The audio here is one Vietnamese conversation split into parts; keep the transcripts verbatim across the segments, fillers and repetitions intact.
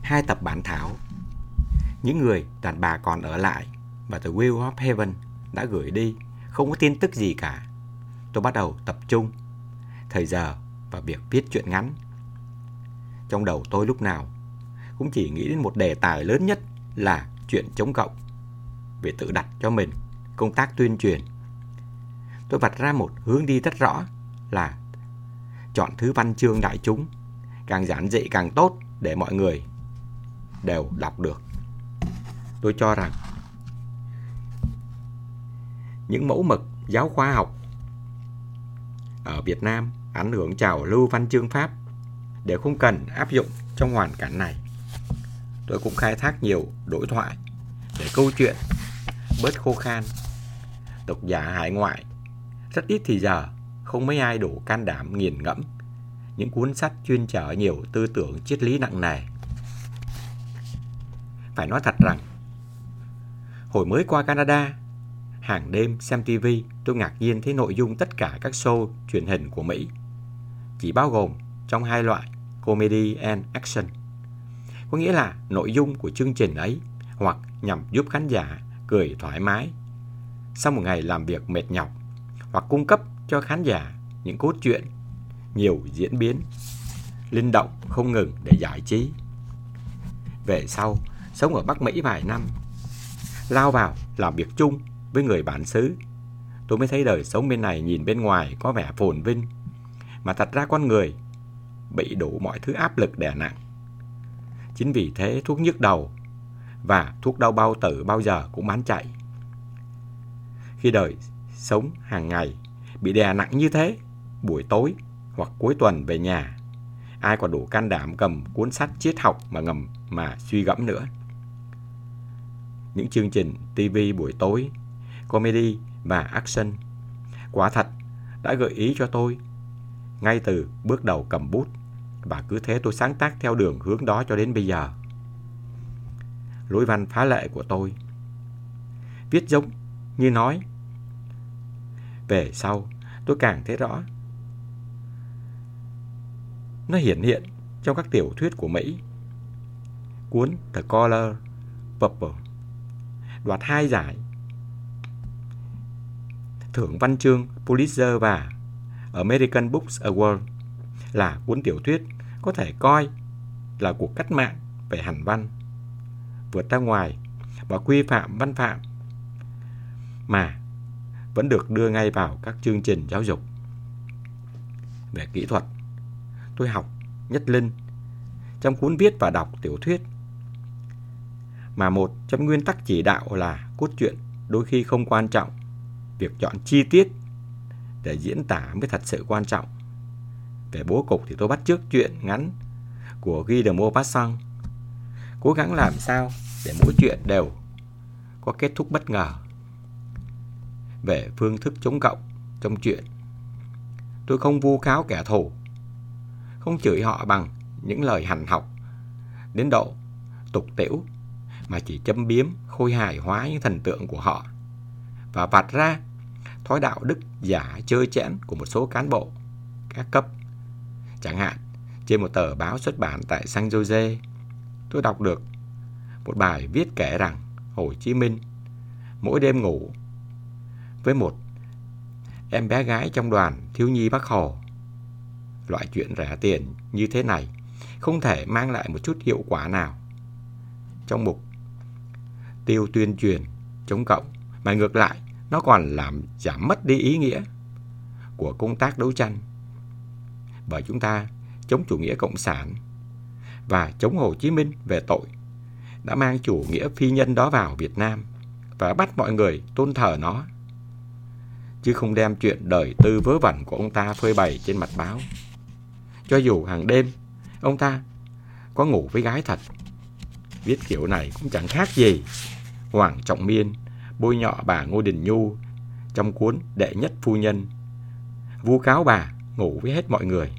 hai tập bản thảo. Những người đàn bà còn ở lại và The Wheel of Heaven đã gửi đi, không có tin tức gì cả. Tôi bắt đầu tập trung thời giờ vào việc viết truyện ngắn. Trong đầu tôi lúc nào cũng chỉ nghĩ đến một đề tài lớn nhất là chuyện chống cộng, vì tự đặt cho mình công tác tuyên truyền. Tôi vạch ra một hướng đi rất rõ là chọn thứ văn chương đại chúng, càng giản dị càng tốt để mọi người đều đọc được. Tôi cho rằng những mẫu mực giáo khoa học ở Việt Nam ảnh hưởng trào lưu văn chương Pháp đều không cần áp dụng trong hoàn cảnh này. Tôi cũng khai thác nhiều đối thoại để câu chuyện bớt khô khan. Độc giả hải ngoại rất ít thì giờ, không mấy ai đủ can đảm nghiền ngẫm những cuốn sách chuyên chở nhiều tư tưởng triết lý nặng nề. Phải nói thật rằng, hồi mới qua Canada, hàng đêm xem ti vi, tôi ngạc nhiên thấy nội dung tất cả các show truyền hình của Mỹ chỉ bao gồm trong hai loại comedy and action. Có nghĩa là nội dung của chương trình ấy hoặc nhằm giúp khán giả cười thoải mái sau một ngày làm việc mệt nhọc, hoặc cung cấp cho khán giả những cốt truyện nhiều diễn biến linh động không ngừng để giải trí. Về sau, sống ở Bắc Mỹ vài năm, lao vào làm việc chung với người bản xứ, tôi mới thấy đời sống bên này nhìn bên ngoài có vẻ phồn vinh, mà thật ra con người bị đủ mọi thứ áp lực đè nặng. Chính vì thế thuốc nhức đầu và thuốc đau bao tử bao giờ cũng bán chạy. Khi đời sống hàng ngày bị đè nặng như thế, buổi tối hoặc cuối tuần về nhà, ai còn đủ can đảm cầm cuốn sách triết học mà ngầm mà suy gẫm nữa. Những chương trình ti vi buổi tối, comedy và action quả thật đã gợi ý cho tôi ngay từ bước đầu cầm bút, và cứ thế tôi sáng tác theo đường hướng đó cho đến bây giờ. Lối văn phá lệ của tôi, viết giống như nói. Về sau, tôi càng thấy rõ nó hiển hiện trong các tiểu thuyết của Mỹ. Cuốn The Color Purple đoạt hai giải thưởng văn chương Pulitzer và American Books Award, là cuốn tiểu thuyết có thể coi là cuộc cách mạng về hành văn, vượt ra ngoài và quy phạm văn phạm mà vẫn được đưa ngay vào các chương trình giáo dục. Về kỹ thuật, tôi học nhất linh trong cuốn viết và đọc tiểu thuyết, mà một trong nguyên tắc chỉ đạo là cốt truyện đôi khi không quan trọng, việc chọn chi tiết để diễn tả mới thật sự quan trọng. Về bố cục thì tôi bắt chước truyện ngắn của Guy de Maupassant, cố gắng làm sao để mỗi chuyện đều có kết thúc bất ngờ. Về phương thức chống cộng trong truyện, tôi không vu cáo kẻ thù, không chửi họ bằng những lời hằn học đến độ tục tĩu, mà chỉ châm biếm khôi hài hóa những thần tượng của họ và vạch ra thói đạo đức giả chơi chẽn của một số cán bộ các cấp. Chẳng hạn, trên một tờ báo xuất bản tại San Jose, tôi đọc được một bài viết kể rằng Hồ Chí Minh mỗi đêm ngủ với một em bé gái trong đoàn thiếu nhi Bắc Hồ. Loại chuyện rẻ tiền như thế này không thể mang lại một chút hiệu quả nào trong mục tiêu tuyên truyền chống cộng, mà ngược lại nó còn làm giảm mất đi ý nghĩa của công tác đấu tranh. Bởi chúng ta chống chủ nghĩa cộng sản và chống Hồ Chí Minh về tội đã mang chủ nghĩa phi nhân đó vào Việt Nam và bắt mọi người tôn thờ nó, chứ không đem chuyện đời tư vớ vẩn của ông ta phơi bày trên mặt báo. Cho dù hàng đêm ông ta có ngủ với gái thật, viết kiểu này cũng chẳng khác gì Hoàng Trọng Miên bôi nhọ bà Ngô Đình Nhu trong cuốn Đệ Nhất Phu Nhân, vu cáo bà ngủ với hết mọi người.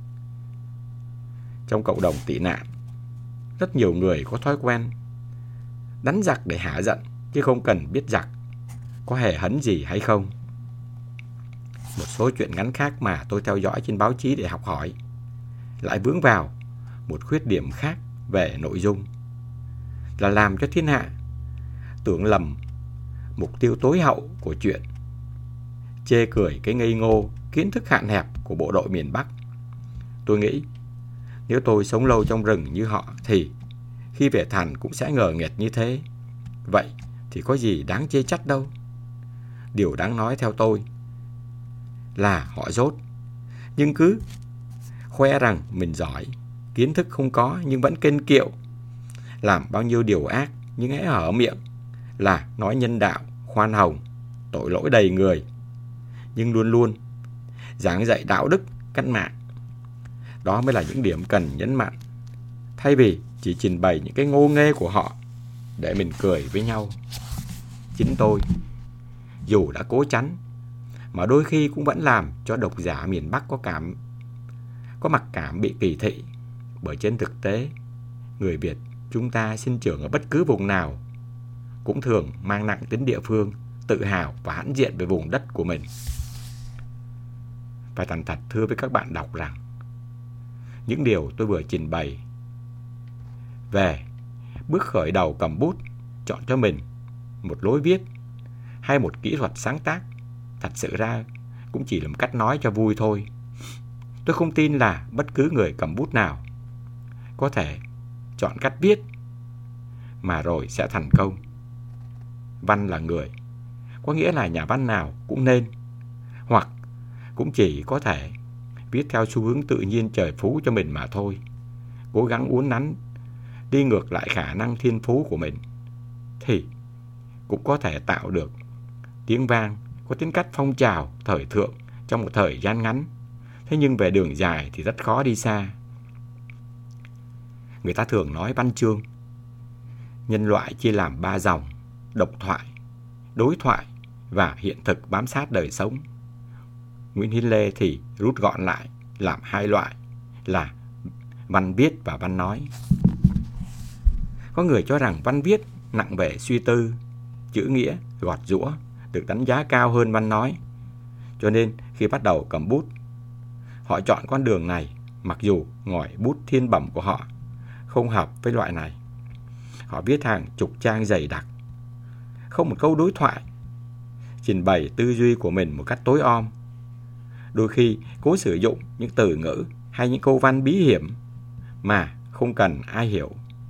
Trong cộng đồng tị nạn, rất nhiều người có thói quen đánh giặc để hả giận, chứ không cần biết giặc có hề hấn gì hay không. Một số chuyện ngắn khác mà tôi theo dõi trên báo chí để học hỏi lại vướng vào một khuyết điểm khác về nội dung, là làm cho thiên hạ tưởng lầm mục tiêu tối hậu của chuyện, chê cười cái ngây ngô, kiến thức hạn hẹp của bộ đội miền Bắc. Tôi nghĩ nếu tôi sống lâu trong rừng như họ thì khi về thành cũng sẽ ngờ nghệch như thế. Vậy thì có gì đáng chê trách đâu. Điều đáng nói theo tôi là họ dốt, nhưng cứ khoe rằng mình giỏi, kiến thức không có nhưng vẫn kênh kiệu, làm bao nhiêu điều ác nhưng hễ hở miệng là nói nhân đạo, khoan hồng, tội lỗi đầy người, nhưng luôn luôn giảng dạy đạo đức, cách mạng. Đó mới là những điểm cần nhấn mạnh, thay vì chỉ trình bày những cái ngô nghê của họ để mình cười với nhau. Chính tôi, dù đã cố tránh, mà đôi khi cũng vẫn làm cho độc giả miền Bắc có cảm có mặc cảm bị kỳ thị. Bởi trên thực tế, người Việt chúng ta sinh trưởng ở bất cứ vùng nào cũng thường mang nặng tính địa phương, tự hào và hãnh diện về vùng đất của mình. Phải thành thật thưa với các bạn đọc rằng những điều tôi vừa trình bày về bước khởi đầu cầm bút, chọn cho mình một lối viết hay một kỹ thuật sáng tác, thật sự ra cũng chỉ là một cách nói cho vui thôi. Tôi không tin là bất cứ người cầm bút nào có thể chọn cách viết mà rồi sẽ thành công. Văn là người, có nghĩa là nhà văn nào cũng nên, hoặc cũng chỉ có thể viết theo xu hướng tự nhiên trời phú cho mình mà thôi, cố gắng uốn nắn đi ngược lại khả năng thiên phú của mình, thì cũng có thể tạo được tiếng vang có tính cách phong trào thời thượng trong một thời gian ngắn. Thế nhưng về đường dài thì rất khó đi xa. Người ta thường nói văn chương nhân loại chia làm ba dòng: độc thoại, đối thoại và hiện thực bám sát đời sống. Nguyễn Hiến Lê thì rút gọn lại làm hai loại là văn viết và văn nói. Có người cho rằng văn viết nặng về suy tư, chữ nghĩa, gọt giũa, được đánh giá cao hơn văn nói. Cho nên khi bắt đầu cầm bút, họ chọn con đường này, mặc dù ngòi bút thiên bẩm của họ không hợp với loại này. Họ viết hàng chục trang dày đặc, không một câu đối thoại, trình bày tư duy của mình một cách tối om. Đôi khi cố sử dụng những từ ngữ hay những câu văn bí hiểm mà không cần ai hiểu.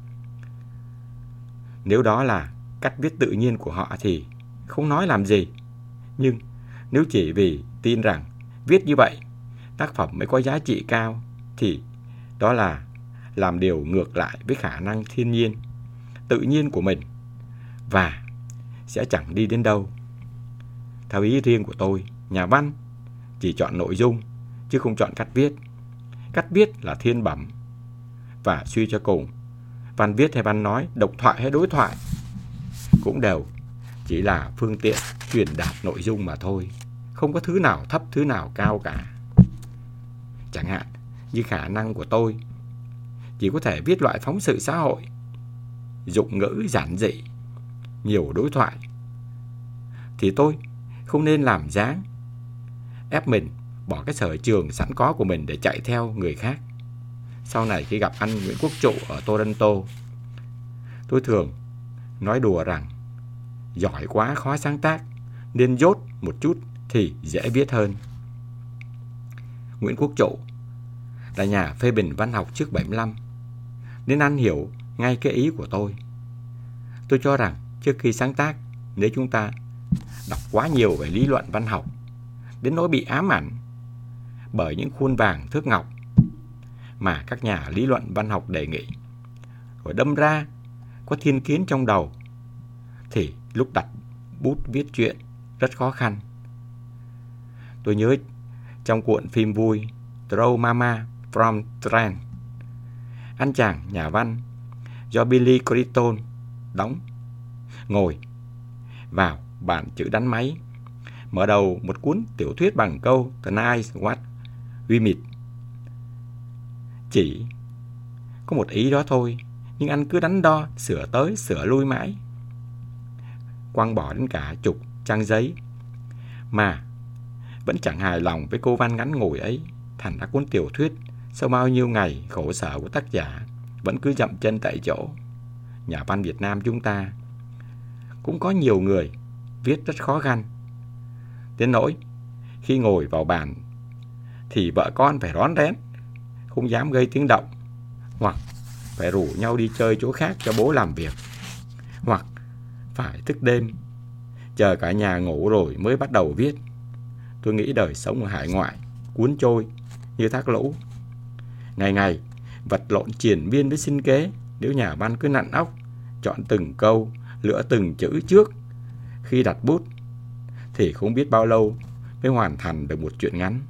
Nếu đó là cách viết tự nhiên của họ thì không nói làm gì. Nhưng nếu chỉ vì tin rằng viết như vậy tác phẩm mới có giá trị cao thì đó là làm điều ngược lại với khả năng thiên nhiên, tự nhiên của mình và sẽ chẳng đi đến đâu. Theo ý riêng của tôi, nhà văn chỉ chọn nội dung chứ không chọn cách viết. Cách viết là thiên bẩm, và suy cho cùng, văn viết hay văn nói, độc thoại hay đối thoại cũng đều chỉ là phương tiện truyền đạt nội dung mà thôi. Không có thứ nào thấp, thứ nào cao cả. Chẳng hạn như khả năng của tôi chỉ có thể viết loại phóng sự xã hội, dụng ngữ giản dị, nhiều đối thoại, thì tôi không nên làm dáng ép mình bỏ cái sở trường sẵn có của mình để chạy theo người khác. Sau này khi gặp anh Nguyễn Quốc Trụ ở Toronto, tôi thường nói đùa rằng giỏi quá khó sáng tác, nên dốt một chút thì dễ viết hơn. Nguyễn Quốc Trụ là nhà phê bình văn học trước bảy mươi lăm, nên anh hiểu ngay cái ý của tôi. Tôi cho rằng trước khi sáng tác, nếu chúng ta đọc quá nhiều về lý luận văn học đến nỗi bị ám ảnh bởi những khuôn vàng thước ngọc mà các nhà lý luận văn học đề nghị, rồi đâm ra có thiên kiến trong đầu, thì lúc đặt bút viết truyện rất khó khăn. Tôi nhớ trong cuộn phim vui Throw Mama from Trent, anh chàng nhà văn do Billy Creighton đóng ngồi vào bàn chữ đánh máy, mở đầu một cuốn tiểu thuyết bằng câu The Night What We Meet. Chỉ có một ý đó thôi, nhưng anh cứ đắn đo, sửa tới sửa lui mãi, quăng bỏ đến cả chục trang giấy mà vẫn chẳng hài lòng với cô văn ngắn ngủi ấy. Thành ra cuốn tiểu thuyết sau bao nhiêu ngày khổ sở của tác giả vẫn cứ dậm chân tại chỗ. Nhà văn Việt Nam chúng ta cũng có nhiều người viết rất khó khăn, đến nỗi khi ngồi vào bàn thì vợ con phải rón rén, không dám gây tiếng động, hoặc phải rủ nhau đi chơi chỗ khác cho bố làm việc, hoặc phải thức đêm chờ cả nhà ngủ rồi mới bắt đầu viết. Tôi nghĩ đời sống ở hải ngoại cuốn trôi như thác lũ, ngày ngày vật lộn triền miên với sinh kế. Nếu nhà văn cứ nặn óc, chọn từng câu, lựa từng chữ trước khi đặt bút, thì không biết bao lâu mới hoàn thành được một truyện ngắn.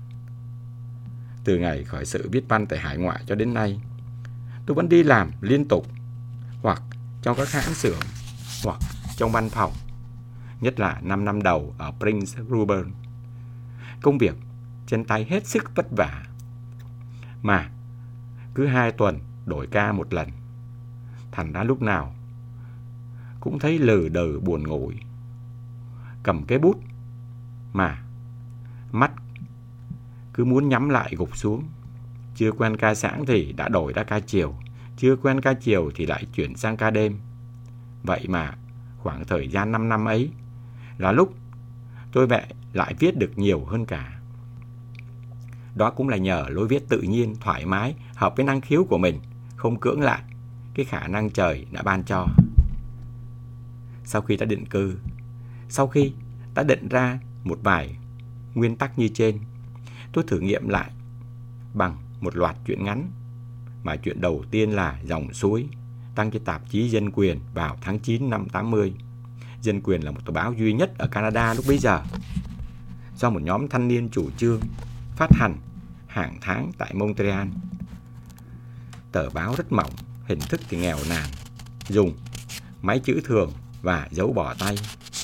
Từ ngày khởi sự viết văn tại hải ngoại cho đến nay, tôi vẫn đi làm liên tục, hoặc trong các hãng xưởng, hoặc trong văn phòng, nhất là năm năm đầu ở Prince Rupert. Công việc trên tay hết sức vất vả, mà cứ hai tuần đổi ca một lần. Thành ra lúc nào cũng thấy lừ đừ buồn ngủ, cầm cái bút mà mắt cứ muốn nhắm lại gục xuống. Chưa quen ca sáng thì đã đổi ra ca chiều, chưa quen ca chiều thì lại chuyển sang ca đêm. Vậy mà khoảng thời gian năm năm ấy là lúc tôi lại viết được nhiều hơn cả. Đó cũng là nhờ lối viết tự nhiên, thoải mái, hợp với năng khiếu của mình, không cưỡng lại cái khả năng trời đã ban cho. Sau khi đã định cư, sau khi đã định ra một vài nguyên tắc như trên, tôi thử nghiệm lại bằng một loạt truyện ngắn, mà chuyện đầu tiên là Dòng Suối, đăng trên tạp chí Dân Quyền vào tháng chín năm tám mươi. Dân Quyền là một tờ báo duy nhất ở Canada lúc bấy giờ, do một nhóm thanh niên chủ trương, phát hành hàng tháng tại Montreal. Tờ báo rất mỏng, hình thức thì nghèo nàn, dùng máy chữ thường và dấu bỏ tay.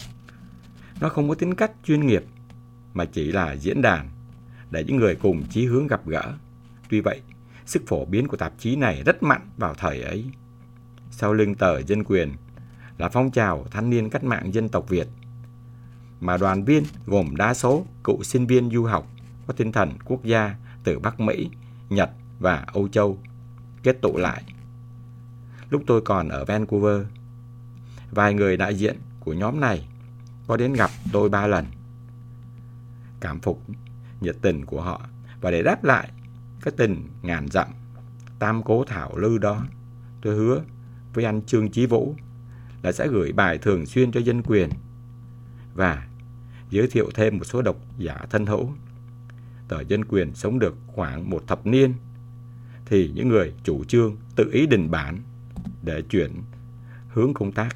Nó không có tính cách chuyên nghiệp, mà chỉ là diễn đàn để những người cùng chí hướng gặp gỡ. Tuy vậy, sức phổ biến của tạp chí này rất mạnh vào thời ấy. Sau lưng tờ Dân Quyền là phong trào thanh niên cách mạng dân tộc Việt, mà đoàn viên gồm đa số cựu sinh viên du học có tinh thần quốc gia từ Bắc Mỹ, Nhật và Âu Châu kết tụ lại. Lúc tôi còn ở Vancouver, vài người đại diện của nhóm này có đến gặp tôi ba lần. Cảm phục nhiệt tình của họ, và để đáp lại cái tình ngàn dặm tam cố thảo lư đó, tôi hứa với anh Trương Chí Vũ là sẽ gửi bài thường xuyên cho Dân Quyền và giới thiệu thêm một số độc giả thân hữu. Tờ Dân Quyền sống được khoảng một thập niên thì những người chủ trương tự ý đình bản để chuyển hướng công tác.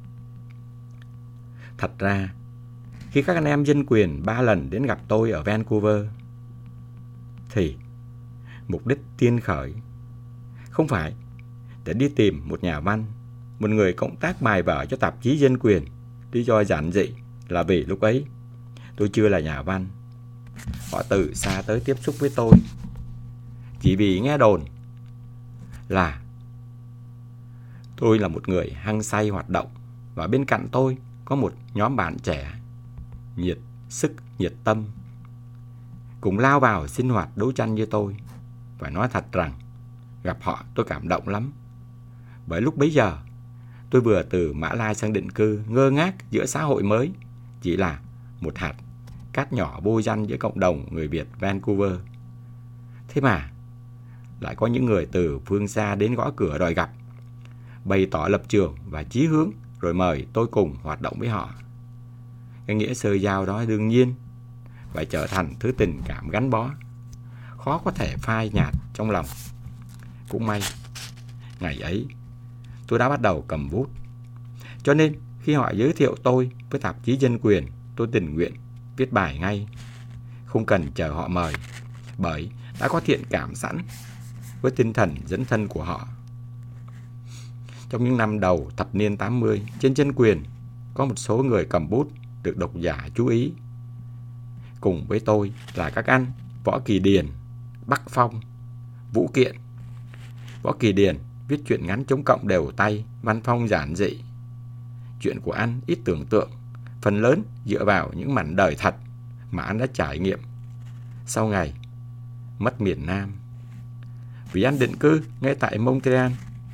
Thật ra, khi các anh em Dân Quyền ba lần đến gặp tôi ở Vancouver, thì mục đích tiên khởi không phải để đi tìm một nhà văn, một người cộng tác bài vở cho tạp chí Dân Quyền. Lý do giản dị là vì lúc ấy tôi chưa là nhà văn. Họ từ xa tới tiếp xúc với tôi chỉ vì nghe đồn là tôi là một người hăng say hoạt động, và bên cạnh tôi có một nhóm bạn trẻ nhiệt sức, nhiệt tâm, cùng lao vào sinh hoạt đấu tranh như tôi. Phải nói thật rằng gặp họ tôi cảm động lắm, bởi lúc bấy giờ tôi vừa từ Mã Lai sang định cư, ngơ ngác giữa xã hội mới, chỉ là một hạt cát nhỏ vô danh giữa cộng đồng người Việt Vancouver. Thế mà lại có những người từ phương xa đến gõ cửa đòi gặp, bày tỏ lập trường và chí hướng, rồi mời tôi cùng hoạt động với họ. Cái nghĩa sơ giao đó đương nhiên phải trở thành thứ tình cảm gắn bó, khó có thể phai nhạt trong lòng. Cũng may, ngày ấy tôi đã bắt đầu cầm bút, cho nên khi họ giới thiệu tôi với tạp chí Dân Quyền, tôi tình nguyện viết bài ngay, không cần chờ họ mời, bởi đã có thiện cảm sẵn với tinh thần dấn thân của họ. Trong những năm đầu thập niên tám mươi, trên Dân Quyền có một số người cầm bút được độc giả chú ý. Cùng với tôi là các anh Võ Kỳ Điền, Bắc Phong, Vũ Kiện. Võ Kỳ Điền viết truyện ngắn chống cộng đều tay, văn phong giản dị. Chuyện của anh ít tưởng tượng, phần lớn dựa vào những mảnh đời thật mà anh đã trải nghiệm sau ngày mất miền Nam. Vì anh định cư ngay tại Montreal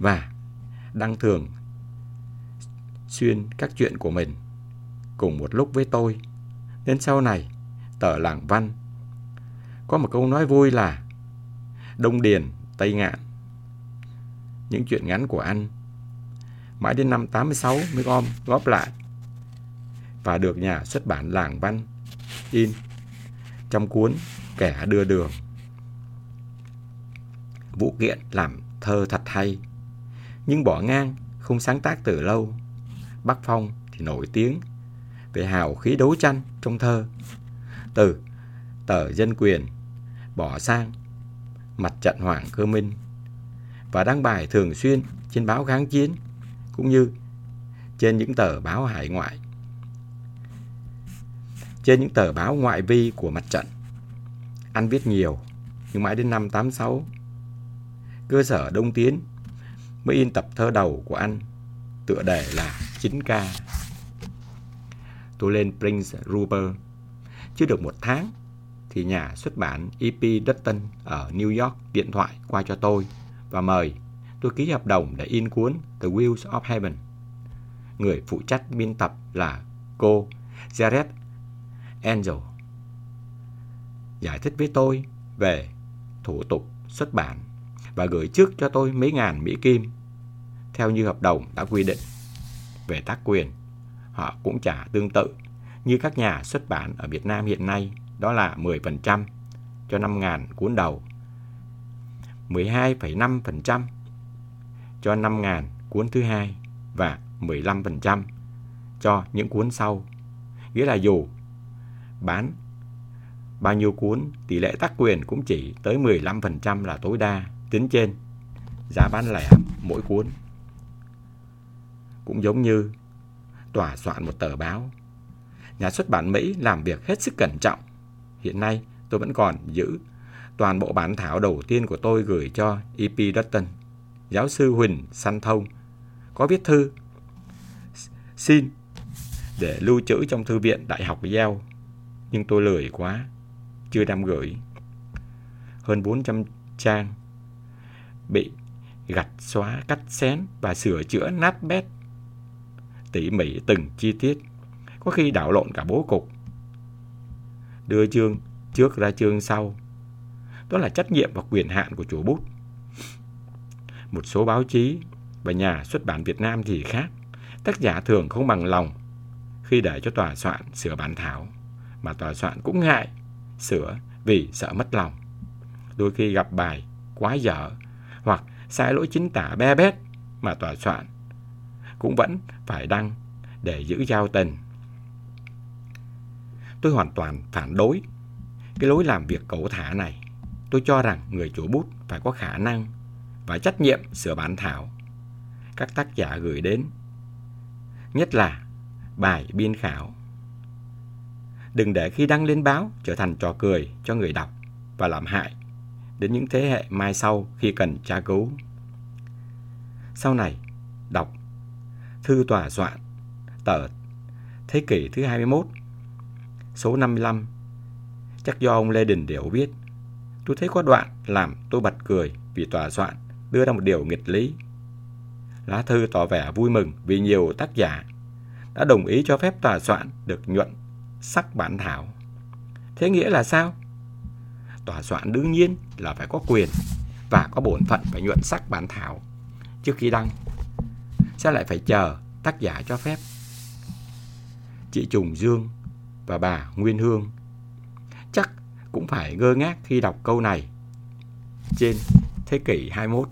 và đăng thường xuyên các chuyện của mình cùng một lúc với tôi. Đến sau này, tờ Làng Văn có một câu nói vui là Đông Điền, Tây Ngạn. Những chuyện ngắn của anh mãi đến năm tám mươi sáu mới gom góp lại và được nhà xuất bản Làng Văn in trong cuốn Kẻ Đưa Đường. Vũ Kiện làm thơ thật hay, nhưng bỏ ngang, không sáng tác từ lâu. Bắc Phong thì nổi tiếng về hào khí đấu tranh trong thơ. Từ tờ Dân Quyền bỏ sang Mặt trận Hoàng Cơ Minh và đăng bài thường xuyên trên báo Kháng Chiến cũng như trên những tờ báo hải ngoại, trên những tờ báo ngoại vi của mặt trận. Anh viết nhiều, nhưng mãi đến năm tám mươi sáu, cơ sở Đông Tiến mới in tập thơ đầu của anh, tựa đề là chín K. Tôi lên Prince Rupert chưa được một tháng thì nhà xuất bản E P Dutton ở New York điện thoại qua cho tôi và mời tôi ký hợp đồng để in cuốn The Wheels of Heaven. Người phụ trách biên tập là cô Jared Angel. Giải thích với tôi về thủ tục xuất bản và gửi trước cho tôi mấy ngàn Mỹ Kim theo như hợp đồng đã quy định. Về tác quyền, họ cũng trả tương tự như các nhà xuất bản ở Việt Nam hiện nay, đó là mười phần trăm cho năm nghìn cuốn đầu, mười hai phẩy năm phần trăm cho năm nghìn cuốn thứ hai và mười lăm phần trăm cho những cuốn sau. Nghĩa là dù bán bao nhiêu cuốn, tỷ lệ tác quyền cũng chỉ tới mười lăm phần trăm là tối đa, tính trên giá bán lẻ mỗi cuốn. Cũng giống như tòa soạn một tờ báo, nhà xuất bản Mỹ làm việc hết sức cẩn trọng. Hiện nay tôi vẫn còn giữ toàn bộ bản thảo đầu tiên của tôi gửi cho E P Dutton. Giáo sư Huỳnh Săn Thông có viết thư xin để lưu trữ trong thư viện Đại học Yale, nhưng tôi lười quá, chưa đem gửi. Hơn bốn trăm trang bị gạch xóa, cắt xén và sửa chữa nát bét, tỉ mỉ từng chi tiết, có khi đảo lộn cả bố cục, đưa chương trước ra chương sau. Đó là trách nhiệm và quyền hạn của chủ bút. Một số báo chí và nhà xuất bản Việt Nam thì khác. Tác giả thường không bằng lòng khi để cho tòa soạn sửa bản thảo, mà tòa soạn cũng ngại sửa vì sợ mất lòng. Đôi khi gặp bài quá dở hoặc sai lỗi chính tả be bét mà tòa soạn cũng vẫn phải đăng để giữ giao tình. Tôi hoàn toàn phản đối cái lối làm việc cẩu thả này. Tôi cho rằng người chủ bút phải có khả năng và trách nhiệm sửa bản thảo các tác giả gửi đến, nhất là bài biên khảo. Đừng để khi đăng lên báo trở thành trò cười cho người đọc và làm hại đến những thế hệ mai sau khi cần tra cứu. Sau này, đọc thư tòa soạn tờ Thế kỷ thứ hai mươi mốt, số năm mươi lăm, chắc do ông Lê Đình Điểu viết. Tôi thấy có đoạn làm tôi bật cười vì tòa soạn đưa ra một điều nghịch lý. Lá thư tỏ vẻ vui mừng vì nhiều tác giả đã đồng ý cho phép tòa soạn được nhuận sắc bản thảo. Thế nghĩa là sao? Tòa soạn đương nhiên là phải có quyền và có bổn phận phải nhuận sắc bản thảo trước khi đăng. Sao lại phải chờ tác giả cho phép? Chị Trùng Dương và bà Nguyên Hương chắc cũng phải ngơ ngác khi đọc câu này trên Thế kỷ hai mươi mốt.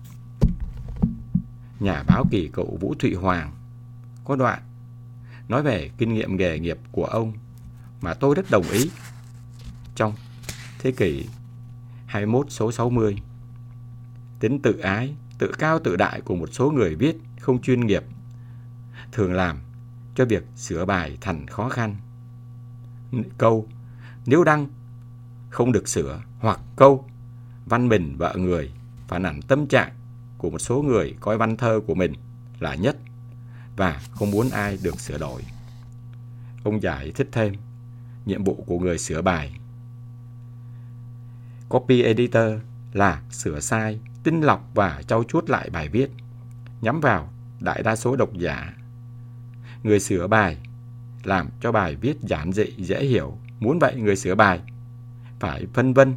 Nhà báo kỳ cựu Vũ Thụy Hoàng có đoạn nói về kinh nghiệm nghề nghiệp của ông mà tôi rất đồng ý. Trong Thế kỷ hai mươi mốt số sáu mươi, tính tự ái, tự cao tự đại của một số người viết không chuyên nghiệp thường làm cho việc sửa bài thành khó khăn. Câu nếu đăng không được sửa, hoặc câu văn bình vợ người phản ảnh tâm trạng của một số người coi văn thơ của mình là nhất và không muốn ai được sửa đổi. Ông giải thích thêm nhiệm vụ của người sửa bài copy editor là sửa sai, tinh lọc và trau chuốt lại bài viết. nhắm vào đại đa số độc giả. Người sửa bài làm cho bài viết giản dị, dễ hiểu. Muốn vậy, người sửa bài phải phân vân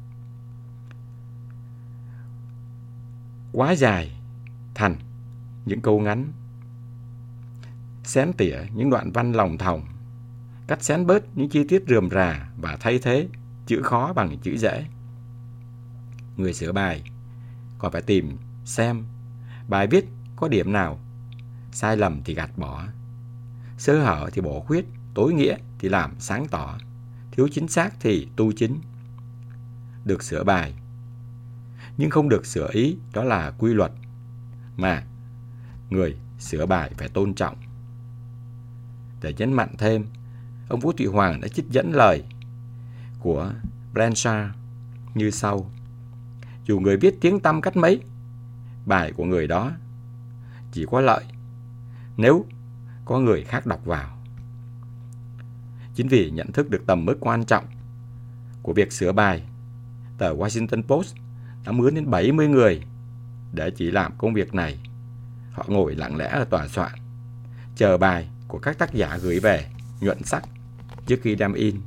quá dài thành những câu ngắn, xén tỉa những đoạn văn lòng thòng, cắt xén bớt những chi tiết rườm rà và thay thế chữ khó bằng chữ dễ. Người sửa bài còn phải tìm xem bài viết có điểm nào sai lầm thì gạt bỏ, sơ hở thì bổ khuyết, tối nghĩa thì làm sáng tỏ, thiếu chính xác thì tu chính. Được sửa bài nhưng không được sửa ý, đó là quy luật mà người sửa bài phải tôn trọng. Để nhấn mạnh thêm, ông Vũ Thụy Hoàng đã trích dẫn lời của Blanchard như sau: dù người viết tiếng tăm cách mấy, bài của người đó chỉ có lợi nếu có người khác đọc vào. Chính vì nhận thức được tầm mức quan trọng của việc sửa bài, tờ Washington Post đã mướn đến bảy mươi người để chỉ làm công việc này. Họ ngồi lặng lẽ ở tòa soạn, chờ bài của các tác giả gửi về nhuận sắc trước khi đem in.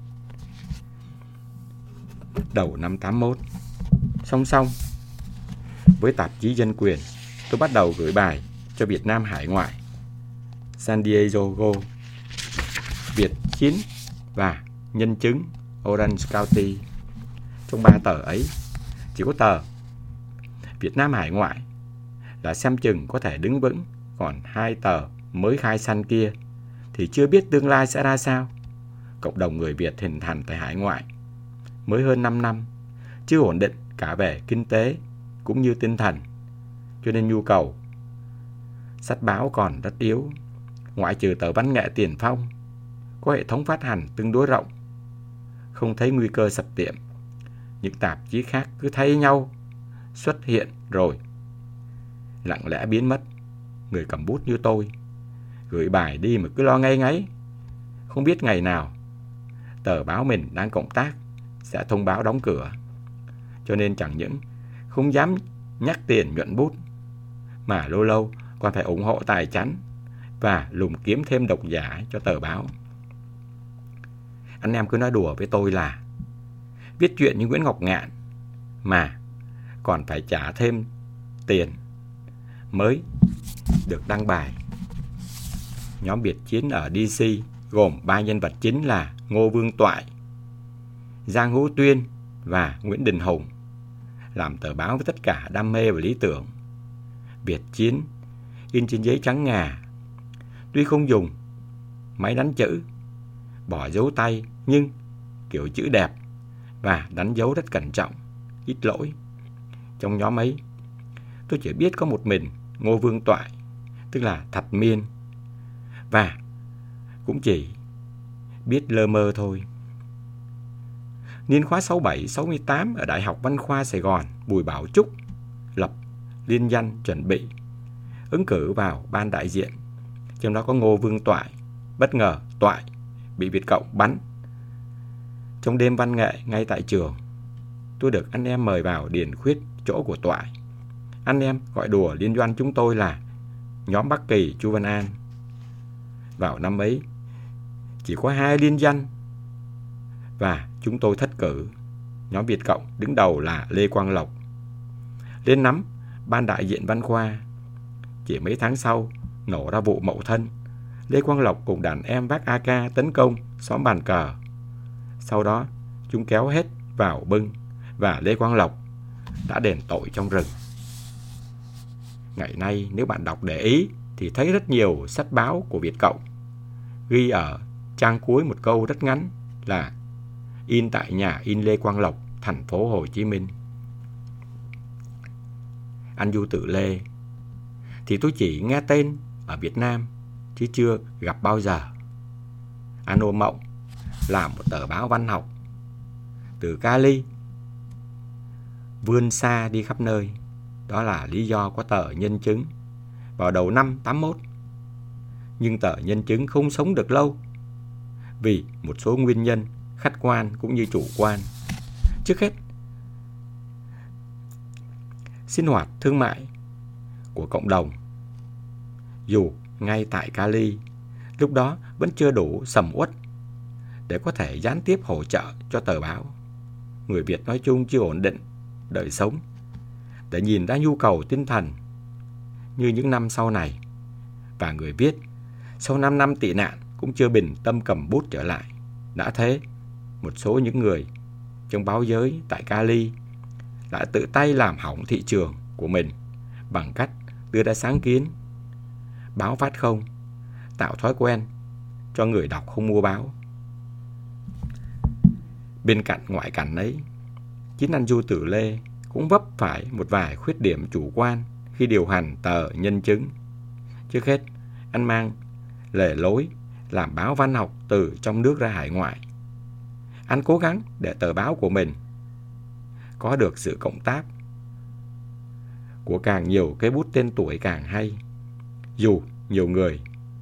Đầu năm tám mốt, song song với tạp chí Dân Quyền, tôi bắt đầu gửi bài cho Việt Nam hải ngoại, San Diego, Việt Chiến và Nhân chứng Orange County. Trong ba tờ ấy, chỉ có tờ Việt Nam hải ngoại là xem chừng có thể đứng vững, còn hai tờ mới khai sanh kia thì chưa biết tương lai sẽ ra sao. Cộng đồng người Việt hình thành tại hải ngoại mới hơn năm năm, chưa ổn định cả về kinh tế cũng như tinh thần, cho nên nhu cầu sách báo còn rất yếu. Ngoại trừ tờ Văn nghệ Tiền Phong có hệ thống phát hành tương đối rộng, không thấy nguy cơ sập tiệm, những tạp chí khác cứ thay nhau xuất hiện rồi lặng lẽ biến mất. Người cầm bút như tôi gửi bài đi mà cứ lo ngây ngáy, không biết ngày nào tờ báo mình đang cộng tác sẽ thông báo đóng cửa. Cho nên chẳng những không dám nhắc tiền nhuận bút, mà lâu lâu còn phải ủng hộ tài chánh và lùng kiếm thêm độc giả cho tờ báo. Anh em cứ nói đùa với tôi là viết chuyện như Nguyễn Ngọc Ngạn mà còn phải trả thêm tiền mới được đăng bài. Nhóm Biệt Chiến ở đê xê gồm ba nhân vật chính là Ngô Vương Toại, Giang Hữu Tuyên và Nguyễn Đình Hùng, làm tờ báo với tất cả đam mê và lý tưởng. Biệt Chiến in trên giấy trắng ngà, tuy không dùng máy đánh chữ, bỏ dấu tay, nhưng kiểu chữ đẹp và đánh dấu rất cẩn trọng, ít lỗi. Trong nhóm ấy, tôi chỉ biết có một mình Ngô Vương Toại, tức là Thạch Miên, và cũng chỉ biết lơ mơ thôi. Niên khóa sáu bảy sáu tám ở Đại học Văn khoa Sài Gòn, Bùi Bảo Trúc lập liên danh chuẩn bị ứng cử vào ban đại diện. Trong đó có Ngô Vương Toại. Bất ngờ Toại bị Việt Cộng bắn trong đêm văn nghệ ngay tại trường. Tôi được anh em mời vào điền khuyết chỗ của Toại. Anh em gọi đùa liên doanh chúng tôi là nhóm Bắc Kỳ Chu Văn An. Vào năm ấy chỉ có hai liên danh và chúng tôi thất cử. Nhóm Việt Cộng đứng đầu là Lê Quang Lộc lên nắm ban đại diện văn khoa. Chỉ mấy tháng sau nổ ra vụ Mậu Thân, Lê Quang Lộc cùng đàn em vác a ca tấn công xóm bàn cờ. Sau đó chúng kéo hết vào bưng và Lê Quang Lộc đã đền tội trong rừng. Ngày nay nếu bạn đọc để ý thì thấy rất nhiều sách báo của Việt Cộng ghi ở trang cuối một câu rất ngắn là in tại nhà in Lê Quang Lộc, thành phố Hồ Chí Minh. Anh Du Tử Lê thì tôi chỉ nghe tên ở Việt Nam chứ chưa gặp bao giờ. Anh Ô Mộng làm một tờ báo văn học từ Cali vươn xa đi khắp nơi. Đó là lý do có tờ Nhân chứng vào đầu năm tám mốt. Nhưng tờ Nhân chứng không sống được lâu vì một số nguyên nhân khách quan cũng như chủ quan. Trước hết, sinh hoạt thương mại của cộng đồng Dù ngay tại Cali, lúc đó vẫn chưa đủ sầm uất để có thể gián tiếp hỗ trợ cho tờ báo. Người Việt nói chung chưa ổn định đời sống để nhìn ra nhu cầu tinh thần như những năm sau này. Và người viết sau năm năm tị nạn cũng chưa bình tâm cầm bút trở lại. Đã thế, một số những người trong báo giới tại Cali lại tự tay làm hỏng thị trường của mình bằng cách đưa ra sáng kiến báo phát không, tạo thói quen cho người đọc không mua báo. Bên cạnh ngoại cảnh ấy, chính anh Du Tử Lê cũng vấp phải một vài khuyết điểm chủ quan khi điều hành tờ Nhân Chứng. Trước hết, anh mang lề lối làm báo văn học từ trong nước ra hải ngoại. Anh cố gắng để tờ báo của mình có được sự cộng tác của càng nhiều cây bút tên tuổi càng hay. Dù nhiều người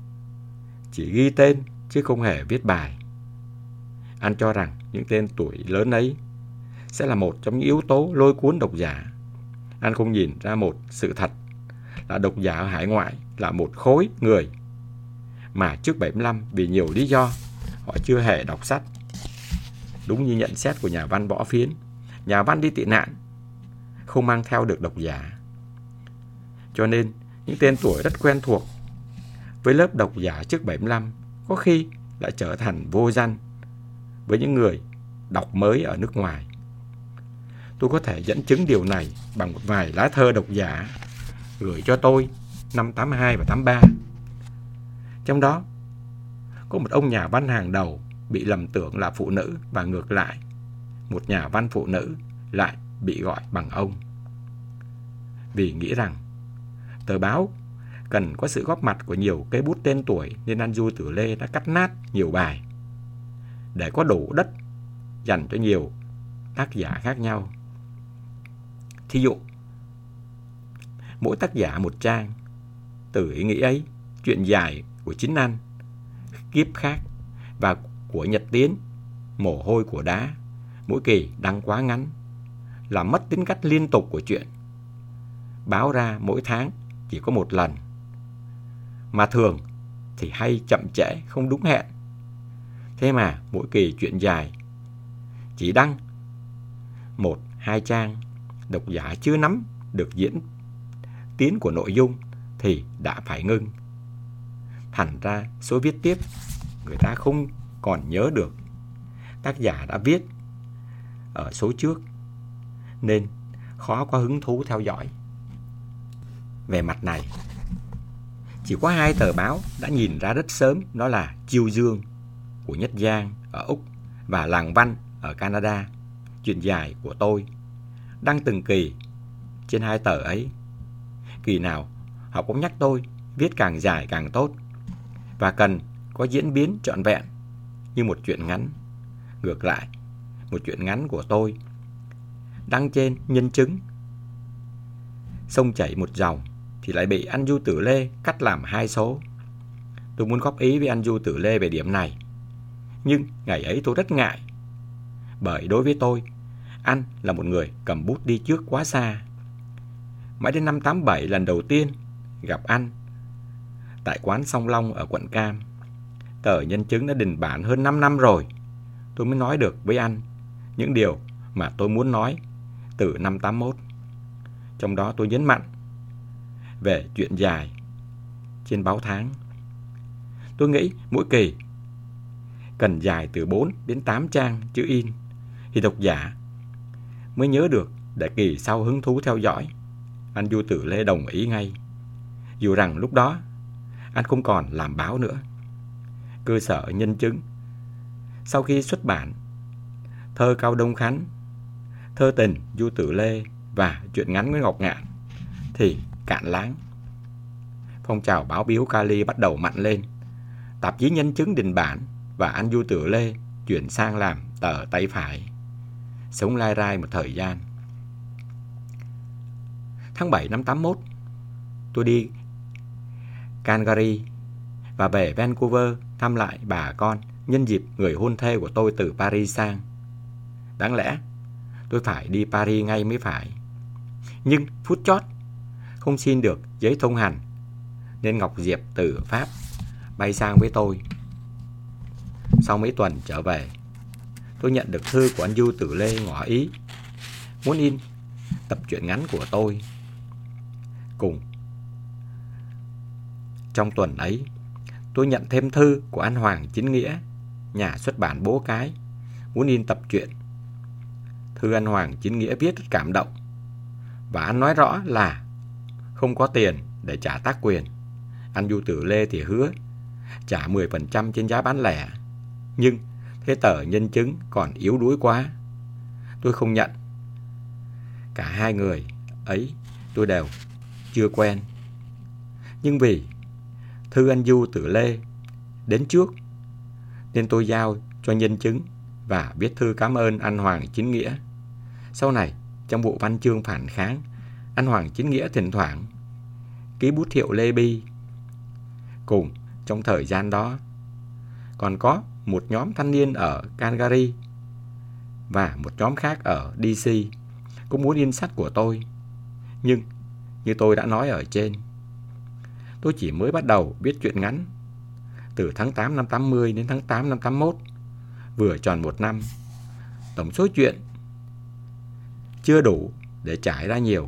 chỉ ghi tên chứ không hề viết bài. Anh cho rằng những tên tuổi lớn ấy sẽ là một trong những yếu tố lôi cuốn độc giả. Anh không nhìn ra một sự thật là độc giả ở hải ngoại là một khối người mà trước bảy mươi lăm vì nhiều lý do họ chưa hề đọc sách. Đúng như nhận xét của nhà văn Võ Phiến, nhà văn đi tị nạn không mang theo được độc giả. Cho nên những tên tuổi rất quen thuộc với lớp độc giả trước bảy mươi lăm có khi lại trở thành vô danh với những người đọc mới ở nước ngoài. Tôi có thể dẫn chứng điều này bằng một vài lá thơ độc giả gửi cho tôi năm tám mươi hai và tám mươi ba. Trong đó có một ông nhà văn hàng đầu bị lầm tưởng là phụ nữ và ngược lại, một nhà văn phụ nữ lại bị gọi bằng ông. Vì nghĩ rằng tờ báo cần có sự góp mặt của nhiều cây bút tên tuổi nên anh Du Tử Lê đã cắt nát nhiều bài để có đủ đất dành cho nhiều tác giả khác nhau. Thí dụ, mỗi tác giả một trang. Từ ý nghĩ ấy, chuyện dài của chính anh, Kiếp Khác và của Nhật Tiến, Mồ Hôi Của Đá, mỗi kỳ đăng quá ngắn, làm mất tính cách liên tục của chuyện. Báo ra mỗi tháng chỉ có một lần, mà thường thì hay chậm trễ không đúng hẹn. Thế mà mỗi kỳ chuyện dài chỉ đăng một, hai trang, độc giả chưa nắm được diễn tiến của nội dung thì đã phải ngưng. Thành ra số viết tiếp người ta không còn nhớ được tác giả đã viết ở số trước, nên khó có hứng thú theo dõi. Về mặt này, chỉ có hai tờ báo đã nhìn ra rất sớm, đó là Chiêu Dương của Nhất Giang ở Úc và Làng Văn ở Canada. Chuyện dài của tôi đăng từng kỳ trên hai tờ ấy. Kỳ nào họ cũng nhắc tôi viết càng dài càng tốt và cần có diễn biến trọn vẹn như một truyện ngắn. Ngược lại, một truyện ngắn của tôi đăng trên Nhân Chứng sông chảy một dòng thì lại bị anh Du Tử Lê cắt làm hai số. Tôi muốn góp ý với anh Du Tử Lê về điểm này, nhưng ngày ấy tôi rất ngại, bởi đối với tôi, anh là một người cầm bút đi trước quá xa. Mãi đến năm tám mươi bảy, lần đầu tiên gặp anh tại quán Song Long ở quận Cam, tờ Nhân Chứng đã đình bản hơn năm năm rồi, tôi mới nói được với anh những điều mà tôi muốn nói từ năm tám mươi mốt. Trong đó tôi nhấn mạnh về chuyện dài trên báo tháng. Tôi nghĩ mỗi kỳ cần dài từ bốn đến tám trang chữ in thì độc giả mới nhớ được để kỳ sau hứng thú theo dõi. Anh Du Tử Lê đồng ý ngay, dù rằng lúc đó anh không còn làm báo nữa. Cơ sở Nhân Chứng sau khi xuất bản thơ Cao Đông Khánh, thơ tình Du Tử Lê và truyện ngắn Nguyễn Ngọc Ngạn thì cạn láng. Phong trào báo biếu Cali bắt đầu mạnh lên. Tạp chí Nhân Chứng đình bản và anh Du Tử Lê chuyển sang làm tờ tay phải, sống lai rai một thời gian. Tháng bảy năm tám mươi mốt, tôi đi Calgary và về Vancouver thăm lại bà con nhân dịp người hôn thê của tôi từ Paris sang. Đáng lẽ tôi phải đi Paris ngay mới phải, nhưng phút chót không xin được giấy thông hành nên Ngọc Diệp từ Pháp bay sang với tôi. Sau mấy tuần trở về, tôi nhận được thư của anh Du Tử Lê ngỏ ý muốn in tập truyện ngắn của tôi. Cùng trong tuần ấy, tôi nhận thêm thư của anh Hoàng Chính Nghĩa, nhà xuất bản Bố Cái, muốn in tập truyện. Thư anh Hoàng Chính Nghĩa viết rất cảm động, và anh nói rõ là không có tiền để trả tác quyền. Anh Du Tử Lê thì hứa trả mười phần trăm trên giá bán lẻ, nhưng thế tờ nhân chứng còn yếu đuối quá, tôi không nhận. Cả hai người ấy tôi đều chưa quen, nhưng vì thư anh Du Tử Lê đến trước nên tôi giao cho nhân chứng và viết thư cảm ơn anh Hoàng Chính Nghĩa. Sau này, trong bộ văn chương phản kháng, anh Hoàng Chính Nghĩa thỉnh thoảng ký bút hiệu Lê Bi. Cùng trong thời gian đó, còn có một nhóm thanh niên ở Calgary và một nhóm khác ở đê xê cũng muốn in sách của tôi. Nhưng như tôi đã nói ở trên, tôi chỉ mới bắt đầu viết truyện ngắn từ tháng tám năm tám mươi đến tháng tám năm tám mốt, vừa tròn một năm. Tổng số chuyện chưa đủ để trải ra nhiều.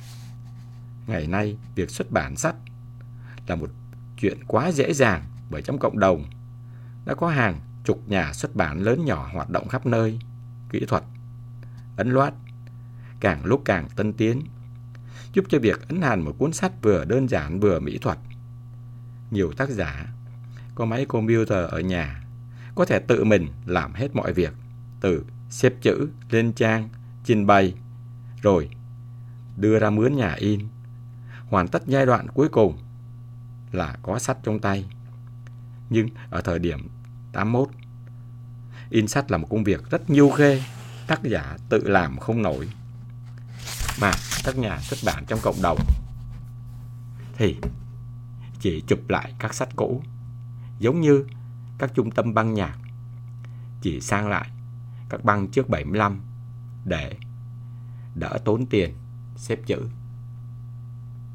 Ngày nay, việc xuất bản sách là một chuyện quá dễ dàng, bởi trong cộng đồng đã có hàng chục nhà xuất bản lớn nhỏ hoạt động khắp nơi. Kỹ thuật ấn loát càng lúc càng tân tiến, giúp cho việc ấn hàn một cuốn sách vừa đơn giản vừa mỹ thuật. Nhiều tác giả có máy computer ở nhà, có thể tự mình làm hết mọi việc, từ xếp chữ, lên trang, trình bày, rồi đưa ra mướn nhà in. Hoàn tất giai đoạn cuối cùng là có sách trong tay. Nhưng ở thời điểm tám mốt, in sách là một công việc rất nhiêu khê, tác giả tự làm không nổi, mà các nhà xuất bản trong cộng đồng thì chỉ chụp lại các sách cũ, giống như các trung tâm băng nhạc chỉ sang lại các băng trước bảy mươi lăm để đỡ tốn tiền xếp chữ.